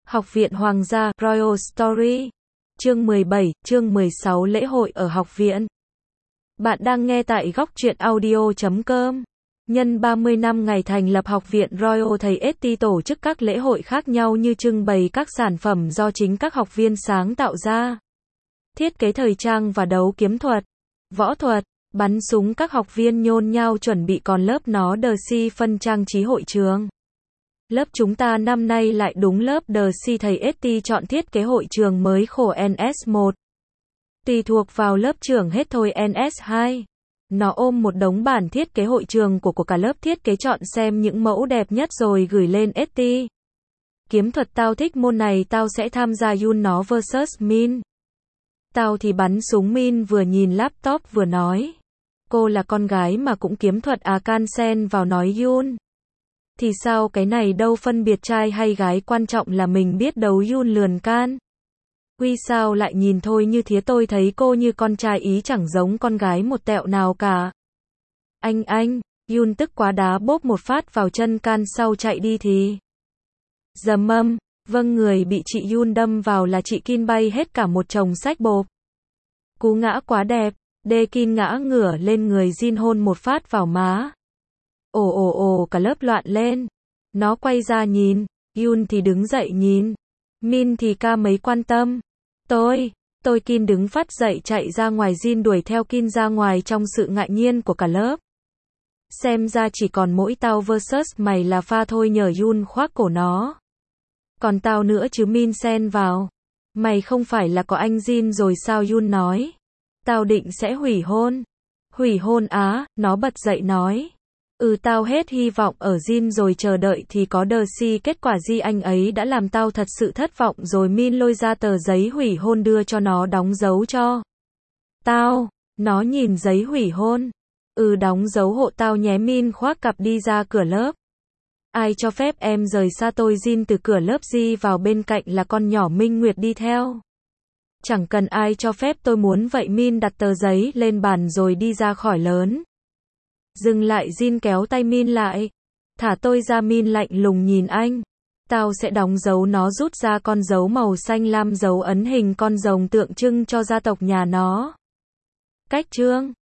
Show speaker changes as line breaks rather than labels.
Học viện Hoàng gia, Royal Story. Chương 17, chương 16 lễ hội ở học viện. Bạn đang nghe tại góc truyện audio.com. Nhân 30 năm ngày thành lập học viện Royal, thầy ST tổ chức các lễ hội khác nhau như trưng bày các sản phẩm do chính các học viên sáng tạo ra, thiết kế thời trang và đấu kiếm thuật, võ thuật, bắn súng. Các học viên nhôn nhao chuẩn bị, còn lớp nó The Si phân trang trí hội trường. Lớp chúng ta năm nay lại đúng lớp The Si, thầy ST chọn thiết kế hội trường mới khổ NS1. Tùy thuộc vào lớp trưởng hết thôi NS2. Nó ôm một đống bản thiết kế hội trường của cả lớp thiết kế, chọn xem những mẫu đẹp nhất rồi gửi lên ST. Kiếm thuật tao thích môn này, tao sẽ tham gia. Yun nó versus Min. Tao thì bắn súng. Min vừa nhìn laptop vừa nói. Cô là con gái mà cũng kiếm thuật à? Can xen vào nói Yun. Thì sao, cái này đâu phân biệt trai hay gái, quan trọng là mình biết đấu. Yun lườn Can. Quy sao lại nhìn thôi như thế, tôi thấy cô như con trai ý, chẳng giống con gái một tẹo nào cả. Anh, Yun tức quá đá bốp một phát vào chân Can, sau chạy đi thì. Dầm. Vâng, người bị chị Yun đâm vào là chị Kin, bay hết cả một chồng sách bộp. Cú ngã quá đẹp, Kin ngã ngửa lên người Jin, hôn một phát vào má. Ồ, cả lớp loạn lên. Nó quay ra nhìn, Yun thì đứng dậy nhìn. Min thì ca mấy quan tâm. Tôi Kin đứng phát dậy chạy ra ngoài, Jin đuổi theo Kin ra ngoài trong sự ngạc nhiên của cả lớp. Xem ra chỉ còn mỗi tao versus mày là pha thôi nhờ. Yun khoác cổ nó. Còn tao nữa chứ, Min xen vào. Mày không phải là có anh Jin rồi sao? Yun nói. Tao định sẽ hủy hôn. Hủy hôn á? Nó bật dậy nói. Tao hết hy vọng ở Jin rồi, chờ đợi thì có The Si, kết quả gì anh ấy đã làm tao thật sự thất vọng rồi. Min lôi ra tờ giấy hủy hôn đưa cho nó, đóng dấu cho tao. Nó nhìn giấy hủy hôn. Đóng dấu hộ tao nhé. Min khoác cặp đi ra cửa lớp. Ai cho phép em rời xa tôi? Jin từ cửa lớp di vào, bên cạnh là con nhỏ Minh Nguyệt đi theo. Chẳng cần ai cho phép, tôi muốn vậy. Min đặt tờ giấy lên bàn rồi đi ra khỏi lớn. Dừng lại, Jin kéo tay Min lại. Thả tôi ra. Min lạnh lùng nhìn anh. Tao sẽ đóng dấu. Nó rút ra con dấu màu xanh lam, dấu ấn hình con rồng tượng trưng cho gia tộc nhà nó. Cách chương